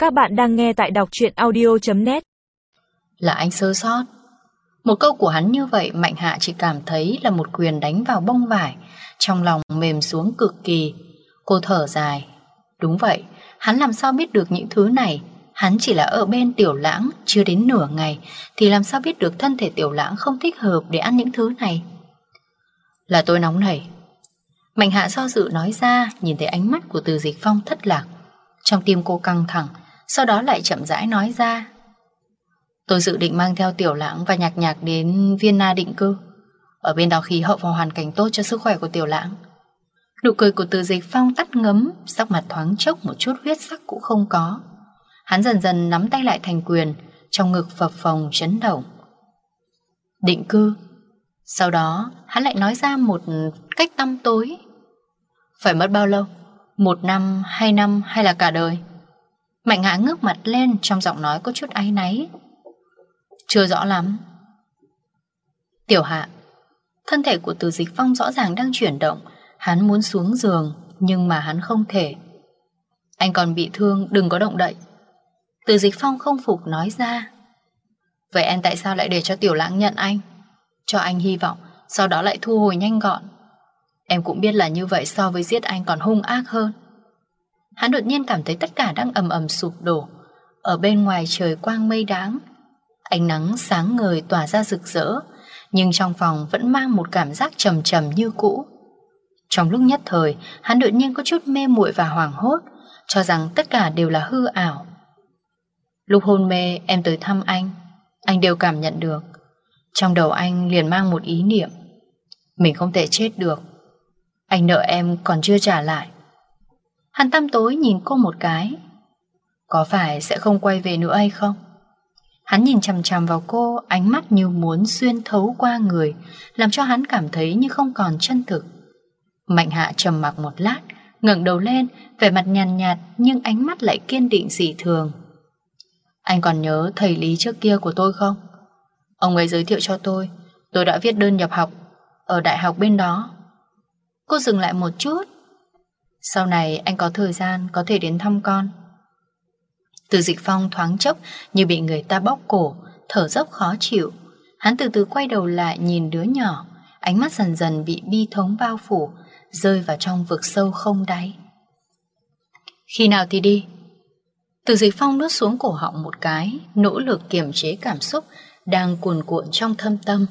Các bạn đang nghe tại đọc truyện audio.net. Là anh sơ sót. Một câu của hắn như vậy Mạnh Hạ chỉ cảm thấy là một quyền đánh vào bông vải. Trong lòng mềm xuống cực kỳ. Cô thở dài. Đúng vậy, hắn làm sao biết được những thứ này. Hắn chỉ là ở bên Tiểu Lãng chưa đến nửa ngày, thì làm sao biết được thân thể Tiểu Lãng không thích hợp để ăn những thứ này. Là tôi nóng nảy. Mạnh Hạ do dự nói ra. Nhìn thấy ánh mắt của Từ Dịch Phong thất lạc. Trong tim cô căng thẳng. Sau đó lại chậm rãi nói ra. Tôi dự định mang theo Tiểu Lãng và Nhạc Nhạc đến Vienna định cư. Ở bên đó khí hậu và hoàn cảnh tốt cho sức khỏe của Tiểu Lãng. Nụ cười của Từ Dịch Phong tắt ngấm, sắc mặt thoáng chốc một chút huyết sắc cũng không có. Hắn dần dần nắm tay lại thành quyền, trong ngực phập phồng chấn động. Định cư. Sau đó hắn lại nói ra một cách tăm tối. Phải mất bao lâu? 1 năm, 2 năm hay là cả đời? Mạnh Hạ ngước mặt lên, trong giọng nói có chút áy náy. Chưa rõ lắm. Tiểu Hạ. Thân thể của Từ Dịch Phong rõ ràng đang chuyển động. Hắn muốn xuống giường, nhưng mà hắn không thể. Anh còn bị thương, đừng có động đậy. Từ Dịch Phong không phục nói ra. Vậy em tại sao lại để cho Tiểu Lãng nhận anh? Cho anh hy vọng, sau đó lại thu hồi nhanh gọn. Em cũng biết là như vậy so với giết anh còn hung ác hơn. Hắn đột nhiên cảm thấy tất cả đang ầm ầm sụp đổ. Ở bên ngoài trời quang mây đãng, ánh nắng sáng ngời tỏa ra rực rỡ, nhưng trong phòng vẫn mang một cảm giác trầm trầm như cũ. Trong lúc nhất thời, hắn đột nhiên có chút mê muội và hoảng hốt, cho rằng tất cả đều là hư ảo. Lúc hôn mê em tới thăm anh đều cảm nhận được. Trong đầu anh liền mang một ý niệm. Mình không thể chết được. Anh nợ em còn chưa trả lại. Hắn tăm tối nhìn cô một cái. Có phải sẽ không quay về nữa hay không? Hắn nhìn chằm chằm vào cô, ánh mắt như muốn xuyên thấu qua người, làm cho hắn cảm thấy như không còn chân thực. Mạnh Hạ trầm mặc một lát, ngẩng đầu lên, vẻ mặt nhàn nhạt nhưng ánh mắt lại kiên định dị thường. Anh còn nhớ thầy Lý trước kia của tôi không? Ông ấy giới thiệu cho tôi đã viết đơn nhập học ở đại học bên đó. Cô dừng lại một chút. Sau này anh có thời gian có thể đến thăm con. Từ Dịch Phong thoáng chốc như bị người ta bóp cổ, thở dốc khó chịu. Hắn từ từ quay đầu lại nhìn đứa nhỏ, ánh mắt dần dần bị bi thống bao phủ, rơi vào trong vực sâu không đáy. Khi nào thì đi? Từ Dịch Phong nuốt xuống cổ họng một cái, nỗ lực kiềm chế cảm xúc đang cuồn cuộn trong thâm tâm.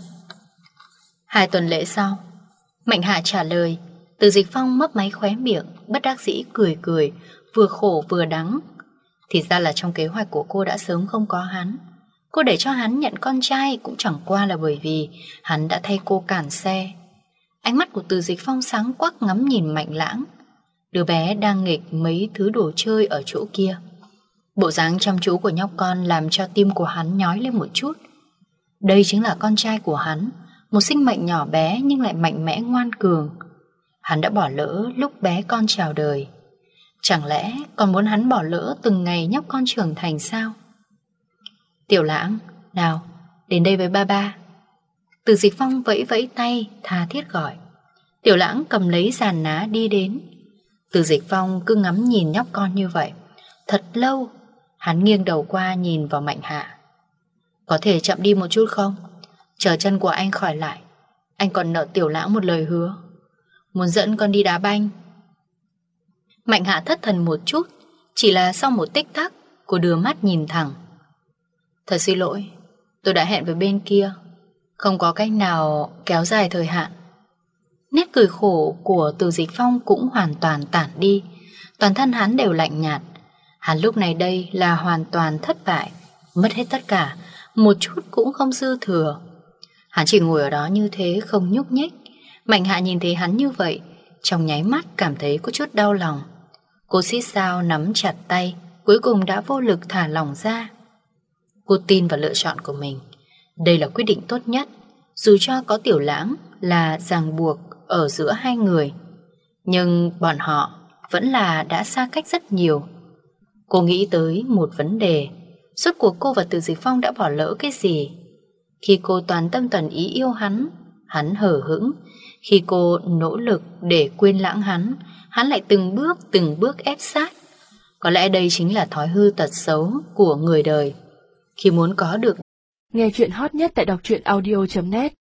2 tuần lễ sau. Mạnh Hạ trả lời. Từ Dịch Phong mấp máy khóe miệng, bất đắc dĩ cười cười, vừa khổ vừa đắng. Thì ra là trong kế hoạch của cô đã sớm không có hắn. Cô để cho hắn nhận con trai cũng chẳng qua là bởi vì hắn đã thay cô cản xe. Ánh mắt của Từ Dịch Phong sáng quắc ngắm nhìn Mạnh Lãng. Đứa bé đang nghịch mấy thứ đồ chơi ở chỗ kia. Bộ dáng chăm chú của nhóc con làm cho tim của hắn nhói lên một chút. Đây chính là con trai của hắn, một sinh mệnh nhỏ bé nhưng lại mạnh mẽ ngoan cường. Hắn đã bỏ lỡ lúc bé con chào đời. Chẳng lẽ còn muốn hắn bỏ lỡ từng ngày nhóc con trưởng thành sao? Tiểu Lãng, nào, đến đây với ba ba. Từ Dịch Phong vẫy vẫy tay, tha thiết gọi. Tiểu Lãng cầm lấy giàn ná đi đến. Từ Dịch Phong cứ ngắm nhìn nhóc con như vậy thật lâu. Hắn nghiêng đầu qua nhìn vào Mạnh Hạ. Có thể chậm đi một chút không? Chờ chân của anh khỏi lại. Anh còn nợ Tiểu Lãng một lời hứa, muốn dẫn con đi đá banh. Mạnh Hạ thất thần một chút. Chỉ là sau một tích tắc, cô đưa mắt nhìn thẳng. Thật xin lỗi, tôi đã hẹn với bên kia, không có cách nào kéo dài thời hạn. Nét cười khổ của Từ Dịch Phong cũng hoàn toàn tản đi. Toàn thân hắn đều lạnh nhạt. Hắn lúc này đây là hoàn toàn thất bại, mất hết tất cả, một chút cũng không dư thừa. Hắn chỉ ngồi ở đó như thế, không nhúc nhích. Mạnh Hạ nhìn thấy hắn như vậy, trong nháy mắt cảm thấy có chút đau lòng. Cô xít sao nắm chặt tay, cuối cùng đã vô lực thả lỏng ra. Cô tin vào lựa chọn của mình. Đây là quyết định tốt nhất, dù cho có Tiểu Lãng là ràng buộc ở giữa hai người, nhưng bọn họ vẫn là đã xa cách rất nhiều. Cô nghĩ tới một vấn đề. Rốt cuộc cô và Từ Dịch Phong đã bỏ lỡ cái gì? Khi cô toàn tâm toàn ý yêu hắn, hắn hờ hững. Khi cô nỗ lực để quên lãng hắn, hắn lại từng bước ép sát. Có lẽ đây chính là thói hư tật xấu của người đời. Khi muốn có được. Nghe chuyện hot nhất tại đọc truyện audio.net